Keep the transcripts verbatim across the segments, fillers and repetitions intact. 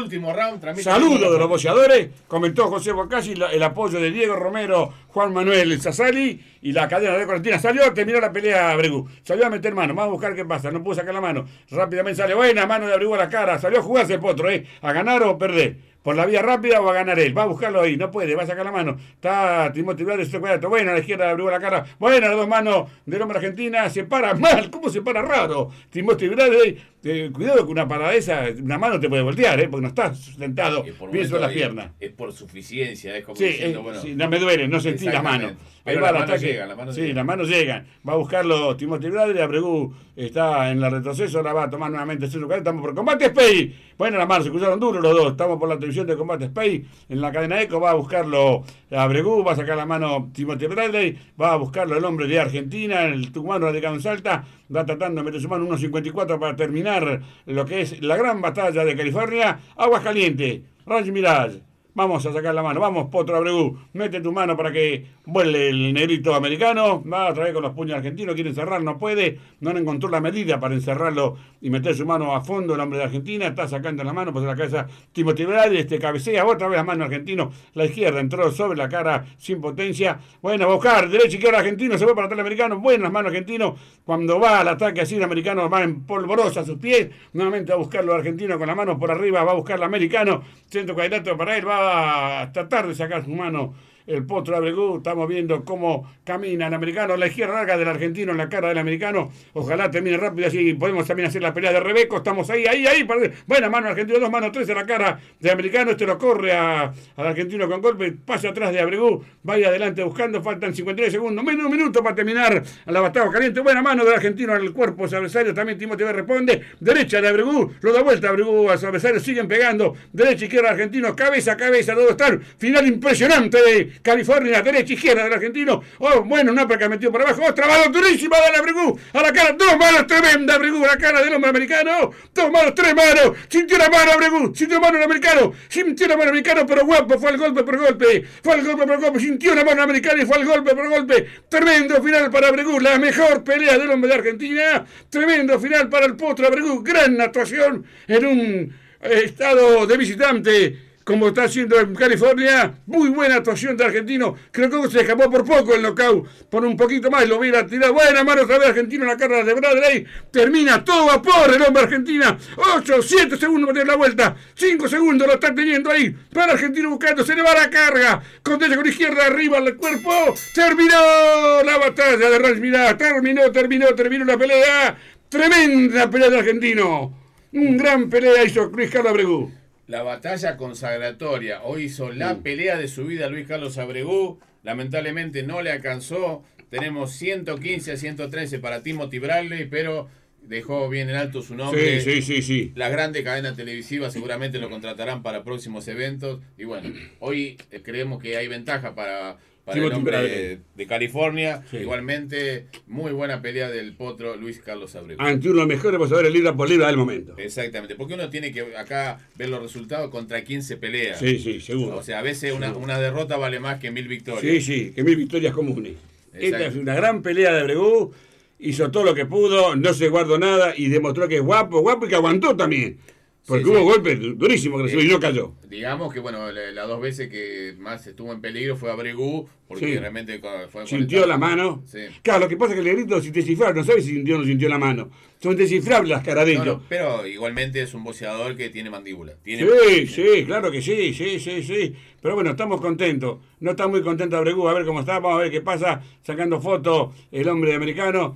último round. Saludos de los boxeadores, comentó José Bocasi, el apoyo de Diego Romero, Juan Manuel Sassali y la cadena de Argentina. Salió, terminó la pelea Abregu. Salió a meter mano, vamos a buscar qué pasa. No pudo sacar la mano. Rápidamente sale, buena mano de Abregu a la cara. Salió a jugarse el potro, ¿eh? A ganar o perder. Por la vía rápida o a ganar él. Va a buscarlo ahí. No puede. Va a sacar la mano. Está Timothy Blades. Bueno, a la izquierda abrió la cara. Bueno, las dos manos del hombre argentina. Se para mal. ¿Cómo se para raro? Timothy Blades. Eh, cuidado que una parada esa, una mano te puede voltear, ¿eh? Porque no estás sentado bien sobre las piernas. Es por suficiencia. Es como sí, diciendo, eh, bueno. Sí, no me duele. No sentí la mano. Pero ahí va las el manos ataque. llegan. Las manos sí, llegan. las manos llegan. Va a buscarlo Timothy Blades. Abregu está en el retroceso. La va a tomar nuevamente. Estamos por Combate Spey. Bueno, las manos se cruzaron duros los dos. Estamos por la televisión de Combate Spey. En la cadena Eco va a buscarlo Abregu, va a sacar la mano Timothy Bradley, va a buscarlo el hombre de Argentina, el tucumano radicado en Salta, va tratando de meter su mano uno cincuenta y cuatro para terminar lo que es la gran batalla de California. Aguascalientes, Ranch Mirage. Vamos a sacar la mano, vamos Potro Abregu, mete tu mano para que vuele el negrito americano, va a traer con los puños argentinos, quiere encerrar, no puede, no encontró la medida para encerrarlo y meter su mano a fondo el hombre de Argentina, está sacando la mano, pues la cabeza Timothy Blades, este cabecea, otra vez la mano argentino, la izquierda entró sobre la cara sin potencia, bueno, a buscar, derecha izquierda argentino, se fue para atrás el americano, buenas manos argentino, cuando va al ataque así el americano va en polvorosa a sus pies, nuevamente va a buscar los argentinos con las manos por arriba, va a buscar el americano, centro cuadrilátero para él, va a tratar de sacar su mano el Potro Abregu. Estamos viendo cómo camina el americano, la izquierda larga del argentino en la cara del americano. Ojalá termine rápido, así podemos también hacer la pelea de Rebeco. Estamos ahí, ahí, ahí. Buena mano argentino, dos manos, tres en la cara del americano. Este lo corre a, al argentino con golpe, pasa atrás de Abregu, vaya adelante buscando. Faltan cincuenta y tres segundos, menos un minuto para terminar a la batalla caliente. Buena mano del argentino en el cuerpo de su adversario. También Timothy B responde. Derecha de Abregu, lo da vuelta Abregu a su adversario. Siguen pegando. Derecha, izquierda argentino, cabeza, cabeza. Todos están. Final impresionante de California, derecha, izquierda del argentino. Oh, bueno, una que metió por abajo. Otra mano durísima de Abregu a la cara. Dos manos tremendas Abregu a la cara del hombre americano. Dos manos, tres manos. Sintió la mano Abregu. Sintió la mano el americano. Sintió la mano americano, pero guapo. Fue el golpe por golpe. Fue el golpe por golpe. Sintió la mano americana y fue el golpe por golpe. Tremendo final para Abregu. La mejor pelea del hombre de Argentina. Tremendo final para el Potro Abregu. Gran actuación en un estado de visitante como está haciendo en California. Muy buena actuación de argentino. Creo que se escapó por poco el knockout. Por un poquito más lo hubiera tirado. Buena mano otra vez argentino en la cara de Bradley. Termina todo vapor el hombre argentina. ocho, siete segundos para tener la vuelta. cinco segundos lo está teniendo ahí. Para argentino buscando. Se le va la carga. Con derecha con izquierda arriba al cuerpo. Terminó la batalla de Ranch Mirage. Terminó, terminó, terminó la pelea. Tremenda pelea de argentino. Un gran pelea hizo Luis Carlos Abregu. La batalla consagratoria. Hoy hizo la Mm. pelea de su vida Luis Carlos Abregu. Lamentablemente no le alcanzó. Tenemos ciento quince a ciento trece para Timothy Bradley, pero dejó bien en alto su nombre. Sí, sí, sí, sí. Las grandes cadenas televisivas seguramente lo contratarán para próximos eventos. Y bueno, hoy eh, creemos que hay ventaja para, para el hombre de, de California. Sí. Igualmente, muy buena pelea del Potro Luis Carlos Abregu. Ante uno de los mejores boxeadores libra por libra del momento. Exactamente, porque uno tiene que acá ver los resultados contra quién se pelea. Sí, sí, seguro. O sea, a veces una, una derrota vale más que mil victorias. Sí, sí, que mil victorias comunes. Exacto. Esta es una gran pelea de Abregu. Hizo todo lo que pudo, no se guardó nada y demostró que es guapo, guapo y que aguantó también. Porque sí, hubo sí. golpes durísimos que recibió eh, y no cayó. Digamos que, bueno, las la dos veces que más estuvo en peligro fue Abregu, porque sí. realmente fue... Sintió la mano. Sí. Claro, lo que pasa es que el negrito es descifrable, no sabe si sintió o no sintió la mano. Son descifrables las caras de ellos. No, no, pero igualmente es un boxeador que tiene mandíbula. Tiene sí, mandíbula. sí, claro que sí, sí, sí, sí. Pero bueno, estamos contentos. No está muy contento Abregu, a ver cómo está, vamos a ver qué pasa, sacando fotos el hombre americano.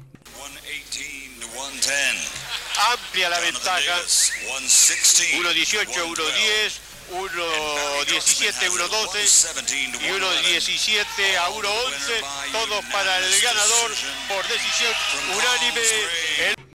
Amplia la ventaja. uno dieciocho, uno diez, uno diecisiete, uno doce y uno diecisiete a uno once. Todos para el ganador por decisión unánime. El